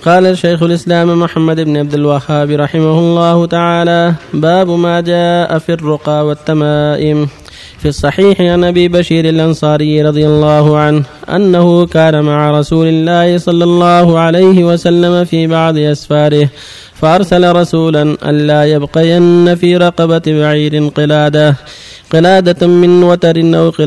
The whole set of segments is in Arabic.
قال شيخ الإسلام محمد بن عبد الوهاب رحمه الله تعالى: باب ما جاء في الرقى والتمائم. في الصحيح عن أبي بشير الأنصاري رضي الله عنه أنه كان مع رسول الله صلى الله عليه وسلم في بعض أسفاره، فأرسل رسولا ألا يبقين في رقبة بعير قلادة من وتر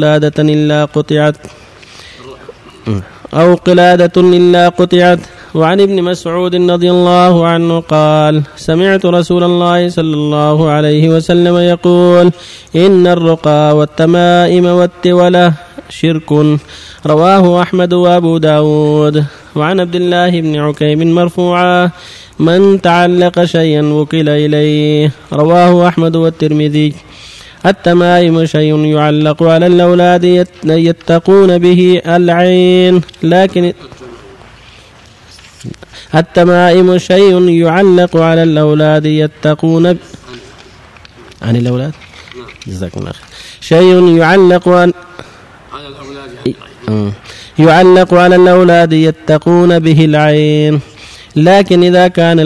أو قلادة إلا قطعت. وعن ابن مسعود رضي الله عنه قال: سمعت رسول الله صلى الله عليه وسلم يقول: إن الرقى والتمائم والتولة شرك. رواه أحمد وأبو داود. وعن عبد الله بن عكيم مرفوعا: من تعلق شيئا وكل إليه. رواه أحمد والترمذي. التمائم شيء يعلق على الأولاد يتقون به العين، لكن التمائم شيء يعلق على الأولاد يتقون عن الأولاد. جزاكم الله خير. شيء يعلق على الأولاد يتقون به العين، لكن إذا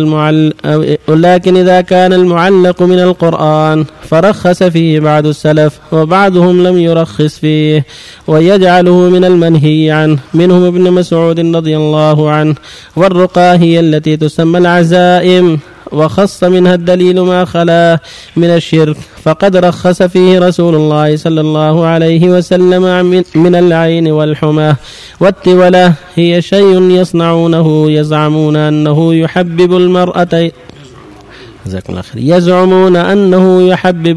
كان المعلق من القرآن فرخص فيه بعض السلف، وبعضهم لم يرخص فيه ويجعله من المنهي عنه، منهم ابن مسعود رضي الله عنه. والرقى هي التي تسمى العزائم، وخص منها الدليل ما خلا من الشرك، فقد رخص فيه رسول الله صلى الله عليه وسلم من العين والحمى. والتولة هي شيء يصنعونه يزعمون أنه يحبب المرأة يزعمون أنه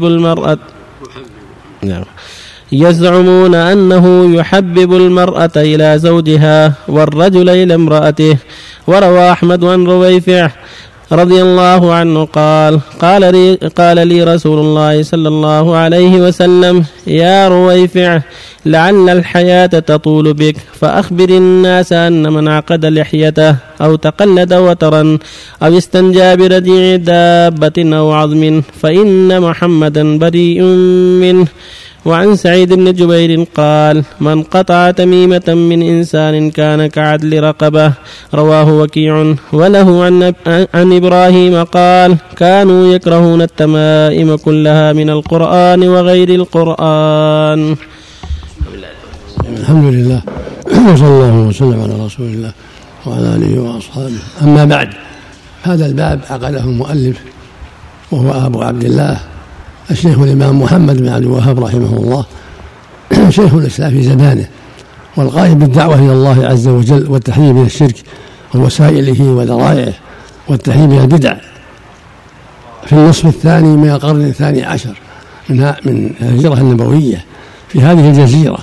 يحبب المرأة إلى زوجها والرجل إلى امرأته. وروى أحمد عن رويفع رضي الله عنه قال لي رسول الله صلى الله عليه وسلم: يا رويفع، لعل الحياة تطول بك، فأخبر الناس أن من عقد لحيته أو تقلد وترا أو استنجى برديع دابة أو عظم فإن محمدا بريء منه. وعن سعيد بن جبير قال: من قطع تميمة من إنسان كان كعدل رقبة. رواه وكيع. وله عن إبراهيم قال: كانوا يكرهون التمائم كلها من القرآن وغير القرآن. الحمد لله، وصلى الله وسلم على رسول الله وعلى آله وأصحابه. أما بعد، هذا الباب عقده المؤلف وهو أبو عبد الله الشيخ الإمام محمد بن عبد الوهاب رحمه الله، شيخ الإسلام في زمانه، والقائم بالدعوة إلى الله عز وجل والتحذير من الشرك ووسائله وذرائعه والتحذير من البدع في النصف الثاني من القرن الثاني عشر من الهجرة النبوية في هذه الجزيرة،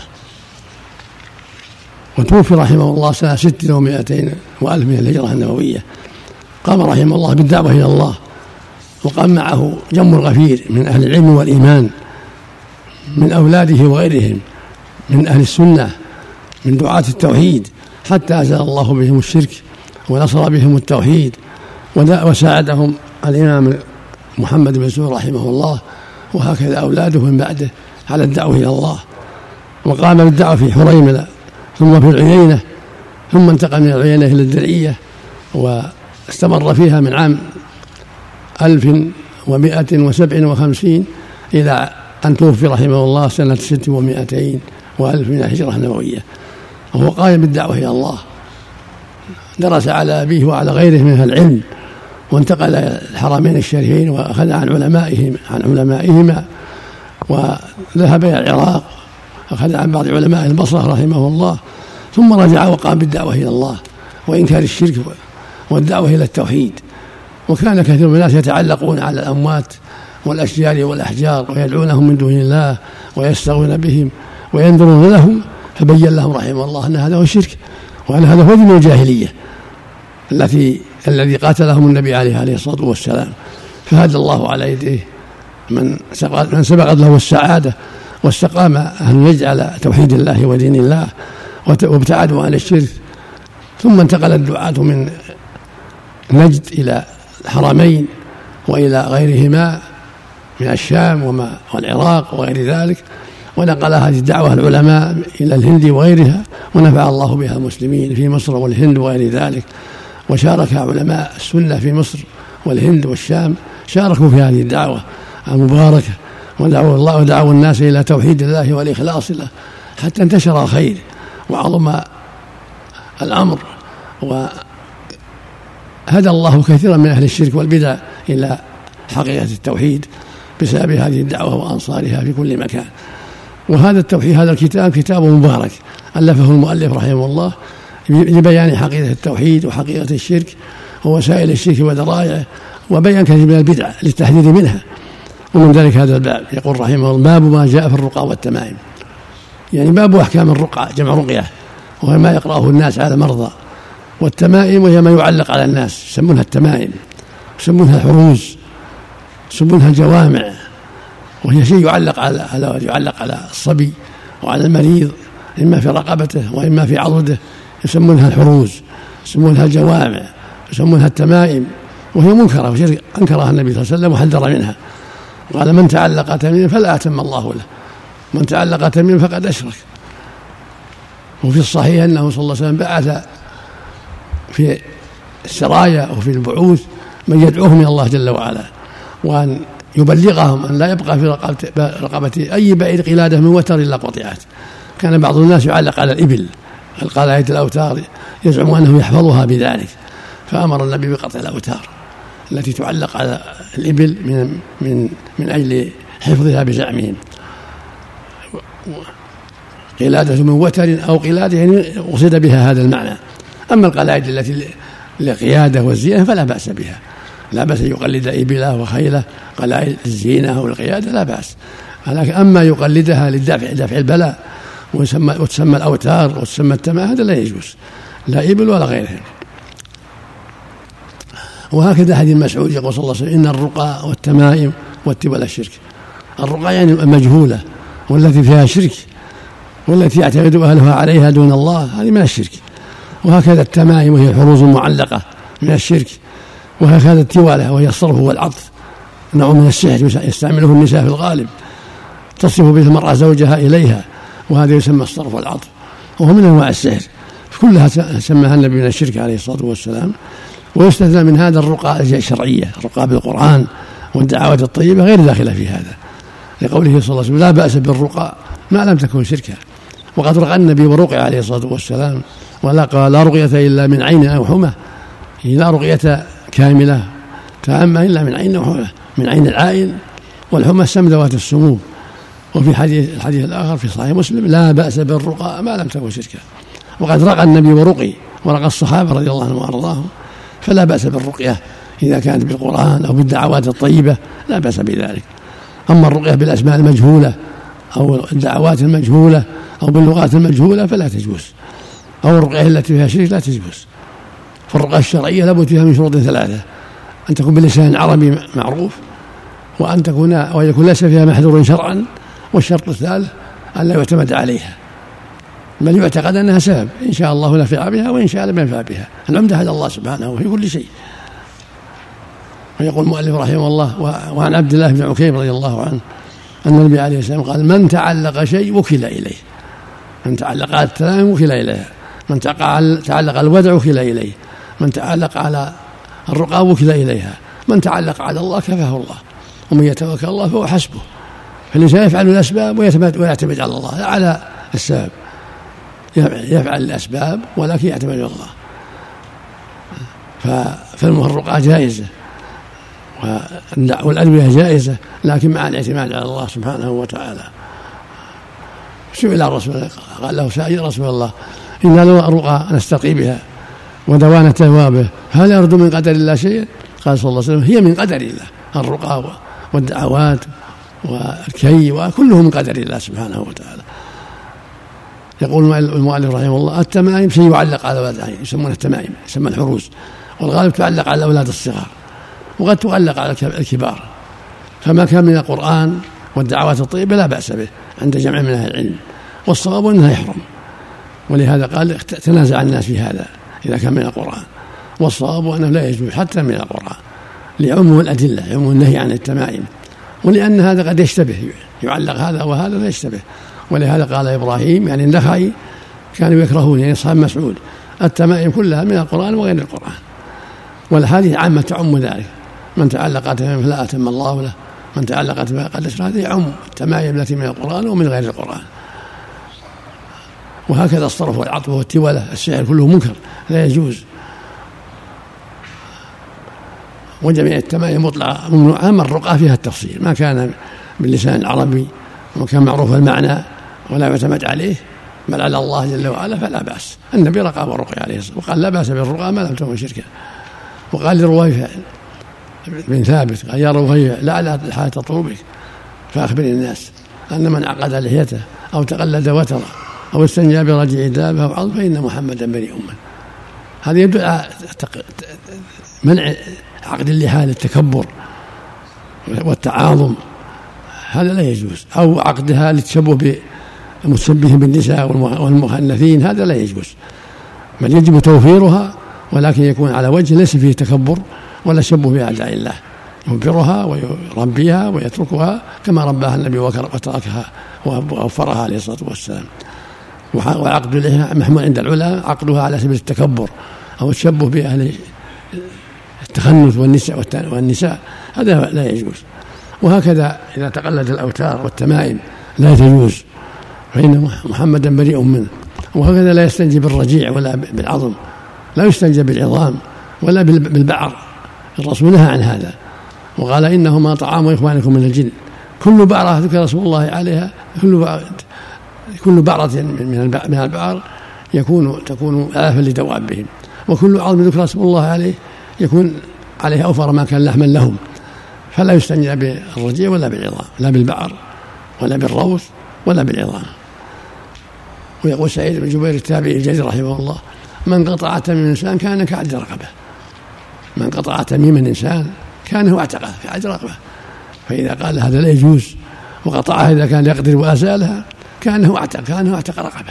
وتوفي رحمه الله سنة 600 وألف من الهجرة النبوية. قام رحمه الله بالدعوة إلى الله، وقام معه جم غفير من أهل العلم والإيمان من أولاده وغيرهم من أهل السنة من دعاة التوحيد، حتى أزال الله بهم الشرك ونصر بهم التوحيد، وساعدهم الإمام محمد بن سعود رحمه الله، وهكذا أولاده من بعده على الدعوة إلى الله. وقام بالدعوة في حريملة ثم في العيينة، ثم انتقل من العيينة إلى الدرعية، واستمر فيها من عام 1157 إلى أن توفي رحمه الله سنة 600 وألف من الهجرة النبوية، وهو قائم بالدعوة إلى الله. درس على أبيه وعلى غيره من العلم، وانتقل إلى الحرمين الشريفين وأخذ عن علمائهما، وذهب إلى العراق أخذ عن بعض علماء البصرة رحمه الله، ثم رجع وقام بالدعوة إلى الله وإنكار الشرك والدعوة إلى التوحيد. وكان كثير من الناس يتعلقون على الأموات والأشجار والأحجار ويدعونهم من دون الله ويستغون بهم وينذرون لهم، فبين لهم رحمه الله أن هذا هو الشرك، وأن هذا هو دين الجاهلية الذي قاتلهم النبي عليه الصلاة والسلام. فهدى الله على يديه من سبقت له السعادة واستقام أن يجعل توحيد الله ودين الله وابتعدوا عن الشرك. ثم انتقل الدعاة من نجد إلى الحرمين وإلى غيرهما من الشام والعراق وغير ذلك، ونقل هذه الدعوة العلماء إلى الهند وغيرها، ونفع الله بها المسلمين في مصر والهند وغير ذلك، وشارك علماء السنة في مصر والهند والشام، شاركوا في هذه الدعوة المباركة، ودعوا الناس إلى توحيد الله والإخلاص له، حتى انتشر الخير وعظم الأمر، وهدى الله كثيرا من أهل الشرك والبدع إلى حقيقة التوحيد بسبب هذه الدعوة وأنصارها في كل مكان. وهذا التوحيد، هذا الكتاب كتاب مبارك ألفه المؤلف رحمه الله لبيان حقيقة التوحيد وحقيقة الشرك ووسائل الشرك وذرائعه، وبيان كثير من البدع للتحذير منها. ومن ذلك هذا الباب، يقول رحمه الله: باب ما جاء في الرقى والتمائم، يعني باب أحكام الرقى، جمع رقية، وهي ما يقرأه الناس على المرضى، والتمائم وهي ما يعلق على الناس، يسمونها التمائم، يسمونها الحروز، يسمونها الجوامع، وهي شيء يعلق على الصبي وعلى المريض، إما في رقبته وإما في عضده، يسمونها الحروز، يسمونها الجوامع، يسمونها التمائم، وهي منكرة وشرك أنكرها النبي صلى الله عليه وسلم وحذر منها، قال: من تعلق تميما فلا أتم الله له، من تعلق تميما فقد أشرك. وفي الصحيح أنه صلى الله عليه وسلم بعث في السرايا وفي البعوث من يدعوهم إلى الله جل وعلا، وأن يبلغهم أن لا يبقى في رقبة أي بعير قلادة من وتر إلا قطعت. كان بعض الناس يعلق على الإبل، القلائد الأوتار، يزعم أنه يحفظها بذلك، فأمر النبي بقطع الأوتار التي تعلق على الإبل من أجل حفظها بزعمهم. قلادة من وتر أو قلادة يعني قصد بها هذا المعنى. أما القلائد التي للقيادة والزينة فلا بأس بها، لا بأس يقلد إبله وخيله، قلائد الزينة أو القيادة لا بأس. أما يقلدها لدفع البلاء وتسمى الأوتار وتسمى التمائم، هذا لا يجوز، لا إبل ولا غيرها. وهكذا حديث مسعود يقول صلى الله عليه وسلم: إن الرقى والتمائم والتبل الشرك. الرقى يعني المجهولة والتي فيها شرك والتي يعتمد أهلها عليها دون الله، هذه من الشرك. وهكذا التمائم وهي الحروز المعلقة من الشرك. وهكذا التوالة وهي الصرف والعطف، نوع من السحر يستعمله النساء في الغالب، تصف به المرأة زوجها إليها، وهذا يسمى الصرف والعطف، وهو من أنواع السحر، كلها سماها النبي من الشرك عليه الصلاة والسلام. ويستثنى من هذا الرقى الشرعية، الرقى بالقرآن والدعوات الطيبة غير داخلة في هذا، لقوله صلى الله عليه وسلم: لا بأس بالرقى ما لم تكن شركا. وقد رقى النبي ورقي عليه الصلاة والسلام، ولا قال: لا رقية إلا من عين أو حمى، لا رقية كاملة تامة إلا من عين أو حمى، من عين العائن، والحمى السم ذوات السموم. وفي الحديث الآخر في صحيح مسلم: لا بأس بالرقى ما لم تكن شركا. وقد رقى النبي ورقى الصحابة رضي الله عنهم وأرضاهم، فلا بأس بالرقية إذا كانت بالقرآن أو بالدعوات الطيبة، لا بأس بذلك. أما الرقية بالأسماء المجهولة أو الدعوات المجهولة أو باللغات المجهولة فلا تجوز، أو الرقية التي فيها شرك لا تجوز. فالرقية الشرعية لابد فيها من شروط ثلاثة: أن تكون بلسان عربي معروف، ويكون ليس فيها محذور شرعا، والشرط الثالث أن لا يعتمد عليها، بل يعتقد أنها سبب، إن شاء الله نفع بها وإن شاء لم ينفع بها. العمدة هذا الله سبحانه في كل شيء. ويقول المؤلف رحمه الله: وعن عبد الله بن عكيم رضي الله عنه أن النبي عليه السلام قال: من تعلق شيء وكل إليه، من تعلق على التمائم وكل إليها، من تعلق الودع وكل إليه، من تعلق على الرقى وكل إليها، من تعلق على الله كفاه الله، ومن يتوكل الله فهو حسبه. فالإنسان يفعل الأسباب ويعتمد على الله، لا على السبب، يفعل الأسباب ولكن يعتمد على الله. فالرقى جائزة والأدوية جائزة، لكن مع الاعتماد على الله سبحانه وتعالى. سئل الرسول قال له سائل: رسول الله، إن لو الرقى نستقي بها ودوانا توابه، هل يرد من قدر الله شيء؟ قال صلى الله عليه وسلم: هي من قدر الله، الرقى والدعوات والكي وكله من قدر الله سبحانه وتعالى. يقول المؤلف رحمه الله: التمائم شيء يعلق على الودعين، يسمونها التمائم، يسمى الحروز، والغالب تعلق على الأولاد الصغار، وقد تعلق على الكبار. فما كان من القرآن والدعوات الطيبة لا بأس به عند جمع من أهل العلم، والصواب أنها يحرم. ولهذا قال: تنازع الناس في هذا إذا كان من القرآن، والصواب أنه لا يجوز حتى من القرآن، لعموم الأدلة، عموم النهي عن التمائم، ولأن هذا قد يشتبه، يعلق هذا وهذا لا يشتبه. ولهذا قال إبراهيم يعني النخعي كانوا يكرهون، يعني أصحاب مسعود، التمائم كلها من القرآن وغير القرآن، والحديث عامة تعم ذلك، من تعلق أتمام فلا أتم الله له، من تعلق أتمام قد أشرك. هذه يعم التمايم التي من القرآن ومن غير القرآن. وهكذا الصرف والعطف والتولة، السحر كله منكر لا يجوز. وجميع التمايم مطلقة ممنوعة، أما الرقى فيها التفصيل، ما كان باللسان العربي وما كان معروف المعنى ولا يعتمد عليه بل على الله جل وعلا فلا بأس. النبي رقى والرقي عليه الصلاة والسلام، وقال لا بأس بالرقى ما لم تكن شركا. وقال لرويفع بن ثابت قال يا رويفع لعل الحياة تطول بك فأخبر الناس أن من عقد لحيته أو تقلد وتره أو استنجى برجع دابه أو عظم فإن محمدا بريء منه. هذا يدل على منع عقد اللحى للتكبر والتعاظم، هذا لا يجوز، أو عقدها للتشبه بمتشبه بالنساء والمخنثين، هذا لا يجوز، بل يجب توفيرها، ولكن يكون على وجه ليس فيه تكبر ولا تشبه بأعداء الله، يوفرها ويربيها ويتركها كما رباها النبي وتركها ووفرها عليه الصلاة والسلام. وعقد اللحى محمول عند العلماء عقدها على سبيل التكبر أو التشبه بأهل التخنث والنساء، هذا لا يجوز. وهكذا إذا تقلد الأوتار والتمائم لا تجوز، فإن محمدا بريء منه. وهكذا لا يستنجي بالرجيع ولا بالعظم، لا يستنجي بالعظام ولا بالبعر، الرسول نهى عن هذا وقال إنهما طعام إخوانكم من الجن. كل بعرة ذكر رسول الله عليها، كل بعرة من البعر تكون آفة لدوابهم، وكل عظم ذكر رسول الله عليه يكون عليه أوفر ما كان لحما لهم، فلا يستنجى بالرجيع ولا بالعظام، لا بالبعر ولا بالروث ولا بالعظام. ويقول سعيد بن جبير التابعي الجليل رحمه الله من قطع تميم الإنسان كان كعد رقبه، من قطع تميم الإنسان كان هو اعتقه كعد رقبه، فإذا قال هذا لا يجوز وقطعها إذا كان يقدر وأزالها كانه اعتق رقبه.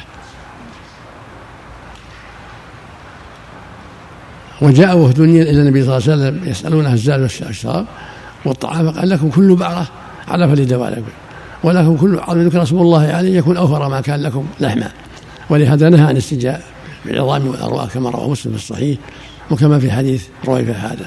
وجاء وفد إلى النبي صلى الله عليه وسلم يسألونه الزاد والشراب والطعام، فقال لكم كل بعرة على فلدوالكم ولكم كل عظم ذكر رسول الله عليه يكون أوفر ما كان لكم لحما. ولهذا نهى عن الاستنجاء بالعظام والأرواح كما رواه مسلم في الصحيح وكما في حديث رويفع هذا.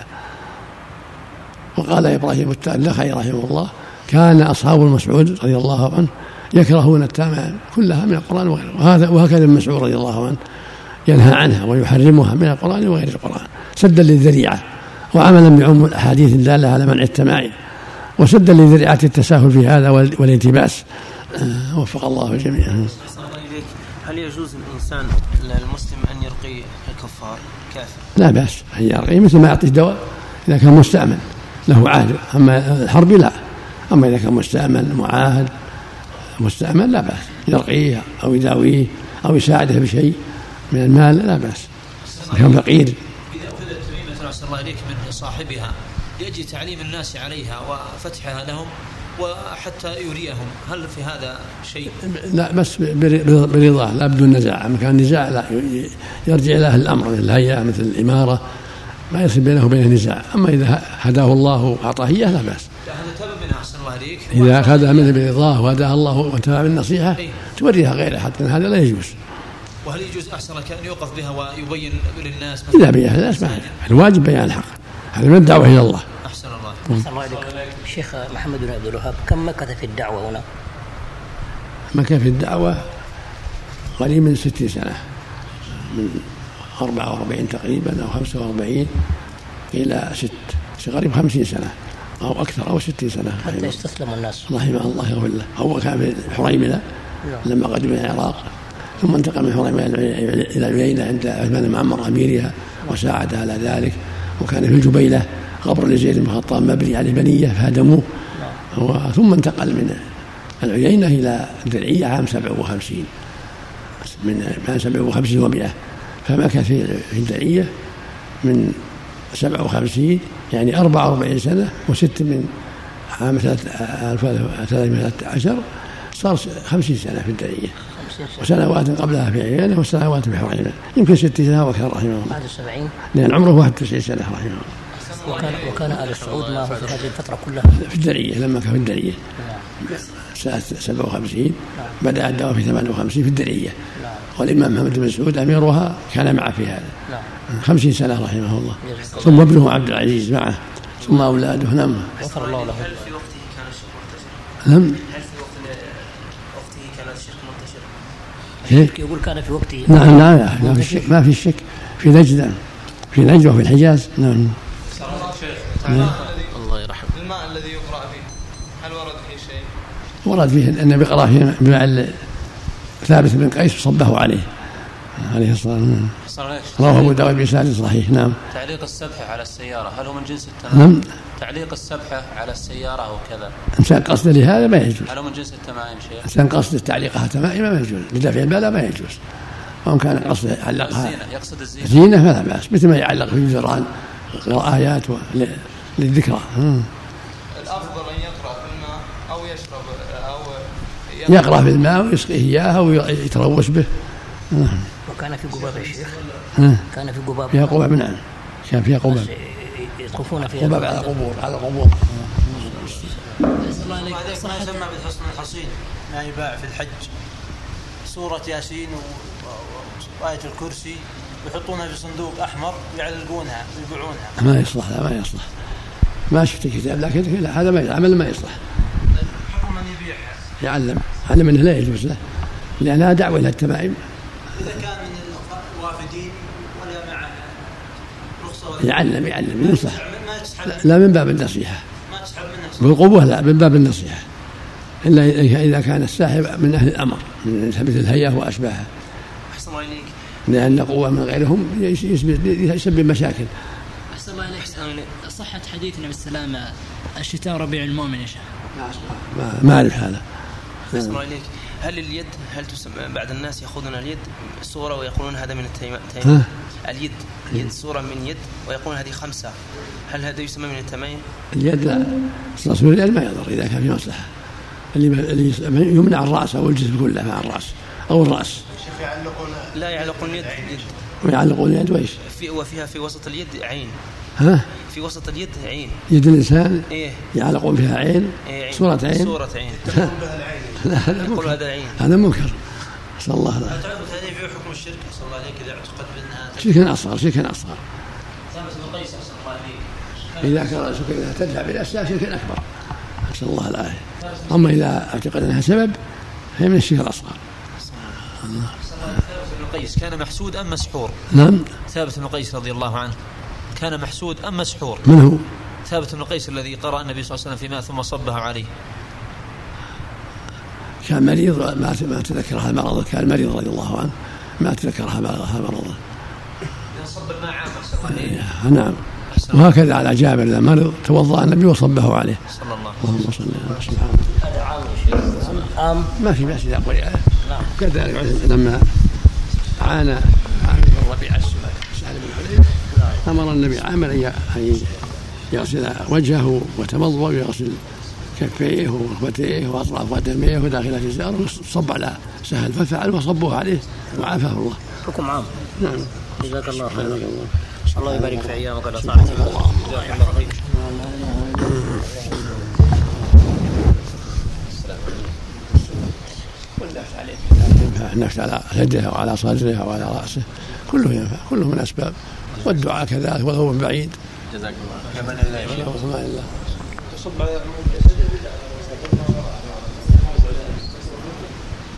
وقال إبراهيم النخعي رحمه الله كان أصحاب المسعود رضي الله عنه يكرهون التمائم كلها من القرآن وغيره، وهكذا ابن مسعود رضي الله عنه ينهى عنها ويحرمها من القرآن وغير القرآن سدا للذريعة وعملا بعموم الأحاديث الدالة على منع التمائم وسدا لذريعة التساهل في هذا والالتباس. وفق الله الجميع. هل يجوز الإنسان المسلم أن يرقي الكفار كافر؟ لا بأس أن يرقي مثل ما يعطيه دواء إذا كان مستأمن له عهد، أما الحرب لا، أما إذا كان مستأمن معاهد مستأمن لا بأس يرقيه أو يداويه أو يساعده بشيء من المال لا بأس. كان فقير إذا أخذت التميمة أحسن الله إليك من صاحبها لأجل تعليم الناس عليها وفتحها لهم وحتى يريهم، هل في هذا شيء؟ لا بس برضاه لا بدون نزاع، أما كان نزاع لا يرجع إلى أهل الأمر مثل الهيئة مثل الإمارة ما يصير بينه وبين نزاع. أما إذا هداه الله وأعطاه إياه لا بأس. هذا تبع منها أحسن الله عليك. إذا أخذها منه برضاه وهداها الله وانتهى بالنصيحة توريها غيره حتى هذا لا يجوز. وهل يجوز أحسن كان يوقف بها ويبين للناس؟ إذا بيان الناس الواجب بيان الحق، هذا من الدعوة إلى الله. أحسن الله. أحسن الله عليك. الشيخ محمد بن عبد الوهاب كم مكث في الدعوة هنا؟ مكث في الدعوة قريب من 60 سنة، من 44 تقريبا أو 45 إلى قريب 50 سنة أو أكثر أو 60 سنة حتى يستسلم الناس. رحمه الله يغفر له. هو كان في حريملة لما قدم إلى العراق، ثم انتقل من حريملة إلى العيينة عند عثمان بن عمر أميرها وساعد على ذلك. وكان في الجبيلة قبر لزيد بن الخطاب مبني عليه بنية فهدموه، ثم انتقل من العيينة إلى الدرعية عام 57 من 57 و100، فمكث في الدرعية من 57 يعني 44 سنة وست من عام 1313 صار 50 سنة في الدرعية، وسنوات قبلها في عيينة وسنوات في حريمة، يمكن 60 سنة وأكثر رحمه الله. بعد 70 لأن عمره 91 سنة رحمه الله. وكان آل سعود معه في هذه الفترة كلها في الدرية، لما كان في الدرية سنة 57 بدأ الدعوة في 58 في الدرية. والإمام محمد بن سعود أميرها كان معه في هذا 50 سنة رحمه الله، ثم ابنه عبد العزيز معه، ثم أولاده. نعم. غفر الله له. هل في وقته كان الشرك منتشر؟ نعم. هل في وقته كان الشرك منتشر؟ يقول كان في وقته. نعم ما في شك في نجد، في نجد وفي الحجاز. نعم. الله يرحمه. الماء الذي يقرأ فيه هل ورد فيه شيء؟ ورد فيه النبي قرأ فيه بماء ثابت بن قيس صبه عليه الصلاة والسلام. رواه أبو داود بإسناد صحيح. نعم. تعليق السبحة على السيارة هل هو من جنس التمائم؟ نعم. تعليق السبحة على السيارة وكذا إنسان قصد لهذا ما يجوز. هل هو من جنس التمائم شيء؟ إنسان قصد تعليقها تمائم ما يجوز، لدفع البلاء ما يجوز. وإن كان قصد يعلقها يقصد الزينة فلا بأس، مثل ما يعلق في الجدران آيات للذكرى. الأفضل أن يقرأ في الماء أو يشرب أو يقرأ في الماء ويسقيه إياها ويتروش به. وكان في قباب يا شيخ. كان في قباب. فيها قباب. نعم كان فيها قباب. يطوفون فيها قباب على قبور على قبور. ما يسمى بالحصن الحصين ما يباع في الحج سورة ياسين وآية الكرسي يحطونها في صندوق أحمر ويعلقونها ويبيعونها. ما يصلح. لا ما يصلح. ما شفت كتاب لكن هذا ما عمل ما يصلح. حكم من يبيعها يعلم أنه لا يجوز له لأنها دعوة إلى التمائم. إذا كان من الوافدين ولا مع رخصة يعلم ينصح. ما تسحب لا من باب النصيحة. ما تسحب منها بالقبوة لا من باب النصيحة، إلا إذا كان الساحب من أهل الأمر من مثل الهيئة وأشباهها، أحسن الله إليك، لأن قوة من غيرهم يسبب مشاكل. أحسن الله إليك. صحة حديث النبي صلى الله عليه وسلم الشتاء ربيع المؤمن يا شيخ؟ ما أعرف هذا. أحسن الله إليك. هل اليد تسمى بعد الناس يأخذون اليد صورة ويقولون هذا من التمائم؟ اليد صورة من يد ويقولون هذه 5، هل هذا يسمى من التمائم؟ اليد لا، رسول اليد ما يضر إذا كان في مصلحة. اللي يمنع الرأس أو الجسم كله مع الرأس أو الرأس. لا يعلقون اليد ويعلقون اليد وإيش؟ وفيها في وسط اليد عين. في وسط اليد عين. يد الإنسان إيه؟ يعلقون فيها عين. صورة عين. صورة عين. يقول هذا عين. هذا منكر. صلى الله عليه وسلم. تعرف هذه في حكم الشرك صلى الله عليك إذا اعتقد بأنها شركا أصغر. ثابت بن قيس صلى الله عليه. إذا كان شركا تدفع بالأشياء شركا أكبر. نسأل الله العافية. أما إذا اعتقد أنها سبب هي من الشرك الأصغر. ثابت بن قيس كان محسود أم مسحور؟ نعم. ثابت بن قيس رضي الله عنه كان محسود أم مسحور؟ من هو؟ ثابت بن قيس الذي قرأ النبي صلى الله عليه وسلم في ماء ثم صبه عليه. كان مريض ما تذكرها المرض، كان مريض رضي الله عنه ما تذكرها مرضه. صب الماء عام. نعم. وهكذا على جابر لما مرض توضأ النبي وصبه عليه. صلى الله اللهم صل على سيدنا. هذا عام ما في بأس إذا قرئ. كذلك لما عانى الربيع سهل بن حنيف أمر النبي عامل أن يغسل وجهه وتمضمض ويغسل كفيه وركبتيه واطراف قدميه وداخل جزاره وصب على سهل ففعل وصبوه عليه وعافاه الله. حكم عام. نعم. جزاك الله خير. الله. الله يبارك في ايامك ولا طاعتك. جزاك الله خير. النفس على يده وعلى صدره وعلى راسه كله ينفع، كله من اسباب، والدعاء كذلك ولو من بعيد. جزاك الله خير.